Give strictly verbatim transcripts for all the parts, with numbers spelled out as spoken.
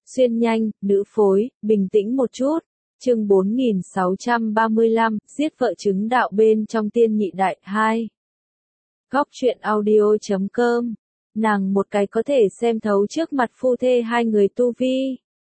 Xuyên nhanh, nữ phối, bình tĩnh một chút. Chương bốn nghìn sáu trăm ba mươi lăm, giết vợ chứng đạo bên trong tiên nhị đại hai. Góc truyện audio chấm com. Nàng một cái có thể xem thấu trước mặt phu thê hai người tu vi.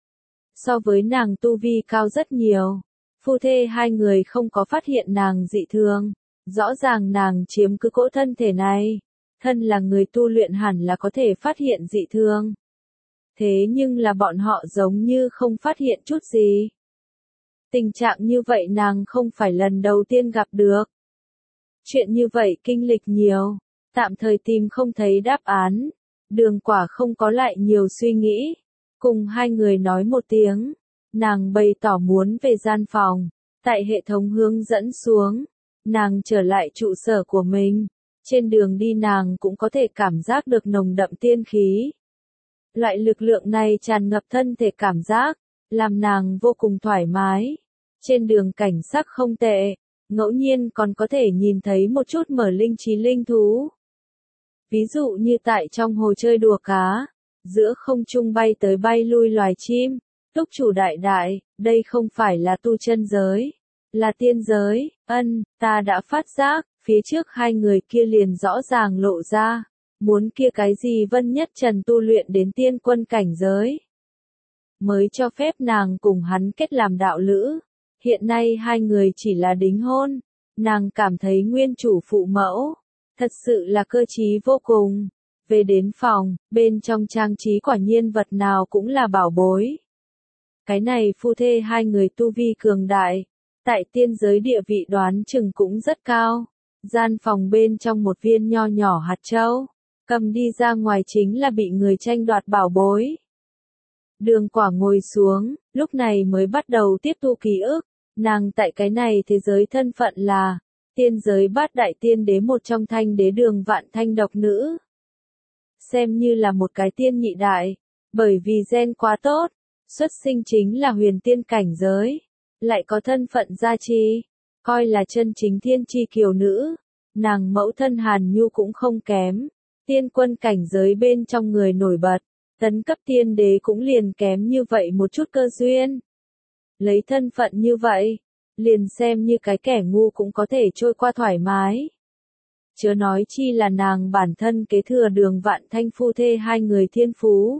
So với nàng tu vi cao rất nhiều. Phu thê hai người không có phát hiện nàng dị thường. Rõ ràng nàng chiếm cứ cỗ thân thể này. Thân là người tu luyện hẳn là có thể phát hiện dị thường. Thế nhưng là bọn họ giống như không phát hiện chút gì. Tình trạng như vậy nàng không phải lần đầu tiên gặp được. Chuyện như vậy kinh lịch nhiều, tạm thời tìm không thấy đáp án. Đường Quả không có lại nhiều suy nghĩ. Cùng hai người nói một tiếng, nàng bày tỏ muốn về gian phòng. Tại hệ thống hướng dẫn xuống, nàng trở lại trụ sở của mình. Trên đường đi nàng cũng có thể cảm giác được nồng đậm tiên khí. Loại lực lượng này tràn ngập thân thể cảm giác, làm nàng vô cùng thoải mái. Trên đường cảnh sắc không tệ, ngẫu nhiên còn có thể nhìn thấy một chút mở linh trí linh thú. Ví dụ như tại trong hồ chơi đùa cá, giữa không trung bay tới bay lui loài chim. Túc chủ đại đại, đây không phải là tu chân giới, là tiên giới. Ân, ta đã phát giác, phía trước hai người kia liền rõ ràng lộ ra. Muốn kia cái gì Vân Nhất Trần tu luyện đến tiên quân cảnh giới. Mới cho phép nàng cùng hắn kết làm đạo lữ. Hiện nay hai người chỉ là đính hôn. Nàng cảm thấy nguyên chủ phụ mẫu. Thật sự là cơ trí vô cùng. Về đến phòng, bên trong trang trí quả nhiên vật nào cũng là bảo bối. Cái này phu thê hai người tu vi cường đại. Tại tiên giới địa vị đoán chừng cũng rất cao. Gian phòng bên trong một viên nho nhỏ hạt châu. Cầm đi ra ngoài chính là bị người tranh đoạt bảo bối. Đường Quả ngồi xuống, lúc này mới bắt đầu tiếp thu ký ức. Nàng tại cái này thế giới thân phận là tiên giới bát đại tiên đế một trong thanh đế Đường Vạn Thanh độc nữ. Xem như là một cái tiên nhị đại, bởi vì gen quá tốt, xuất sinh chính là huyền tiên cảnh giới, lại có thân phận gia trì, coi là chân chính thiên chi kiều nữ. Nàng mẫu thân Hàn Nhu cũng không kém. Tiên quân cảnh giới bên trong người nổi bật, tấn cấp tiên đế cũng liền kém như vậy một chút cơ duyên. Lấy thân phận như vậy, liền xem như cái kẻ ngu cũng có thể trôi qua thoải mái. Chớ nói chi là nàng bản thân kế thừa Đường Vạn Thanh phu thê hai người thiên phú.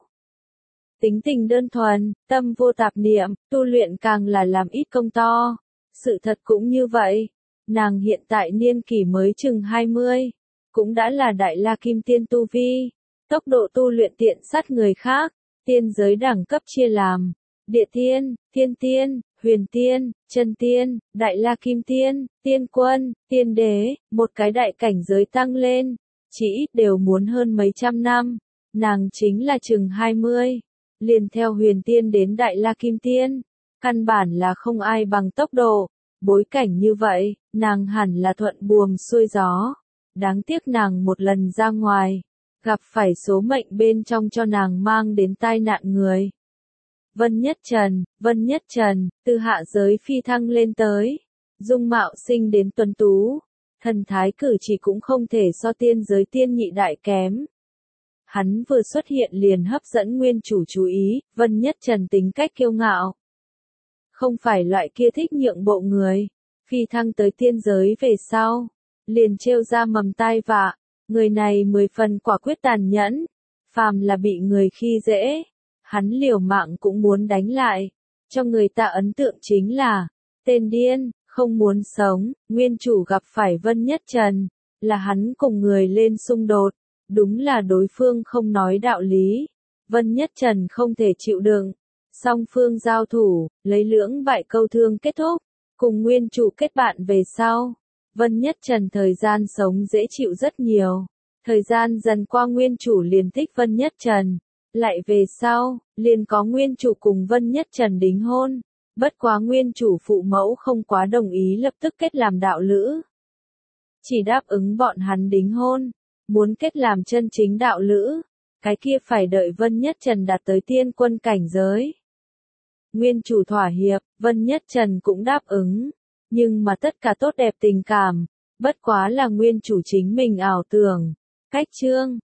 Tính tình đơn thuần, tâm vô tạp niệm, tu luyện càng là làm ít công to. Sự thật cũng như vậy, nàng hiện tại niên kỷ mới chừng hai mươi. Cũng đã là đại la kim tiên tu vi, tốc độ tu luyện tiện sát người khác. Tiên giới đẳng cấp chia làm địa tiên, thiên tiên, huyền tiên, chân tiên, đại la kim tiên, tiên quân, tiên đế. Một cái đại cảnh giới tăng lên, chỉ ít đều muốn hơn mấy trăm năm. Nàng chính là chừng hai mươi, liền theo huyền tiên đến đại la kim tiên, căn bản là không ai bằng tốc độ. Bối cảnh như vậy, nàng hẳn là thuận buồm xuôi gió. Đáng tiếc nàng một lần ra ngoài, gặp phải số mệnh bên trong cho nàng mang đến tai nạn người. Vân Nhất Trần, Vân Nhất Trần, từ hạ giới phi thăng lên tới. Dung mạo sinh đến tuấn tú, thần thái cử chỉ cũng không thể so tiên giới tiên nhị đại kém. Hắn vừa xuất hiện liền hấp dẫn nguyên chủ chú ý. Vân Nhất Trần tính cách kiêu ngạo, không phải loại kia thích nhượng bộ người. Phi thăng tới tiên giới về sau, liền trêu ra mầm tai vạ. Người này mười phần quả quyết tàn nhẫn, phàm là bị người khi dễ, hắn liều mạng cũng muốn đánh lại. Cho người ta ấn tượng chính là tên điên, không muốn sống. Nguyên chủ gặp phải Vân Nhất Trần, là hắn cùng người lên xung đột, đúng là đối phương không nói đạo lý. Vân Nhất Trần không thể chịu đựng, song phương giao thủ, lấy lưỡng bại câu thương kết thúc, cùng nguyên chủ kết bạn về sau. Vân Nhất Trần thời gian sống dễ chịu rất nhiều. Thời gian dần qua nguyên chủ liền thích Vân Nhất Trần. Lại về sau, liền có nguyên chủ cùng Vân Nhất Trần đính hôn. Bất quá nguyên chủ phụ mẫu không quá đồng ý lập tức kết làm đạo lữ. Chỉ đáp ứng bọn hắn đính hôn. Muốn kết làm chân chính đạo lữ, cái kia phải đợi Vân Nhất Trần đạt tới tiên quân cảnh giới. Nguyên chủ thỏa hiệp, Vân Nhất Trần cũng đáp ứng. Nhưng mà tất cả tốt đẹp tình cảm, bất quá là nguyên chủ chính mình ảo tưởng. Cách chương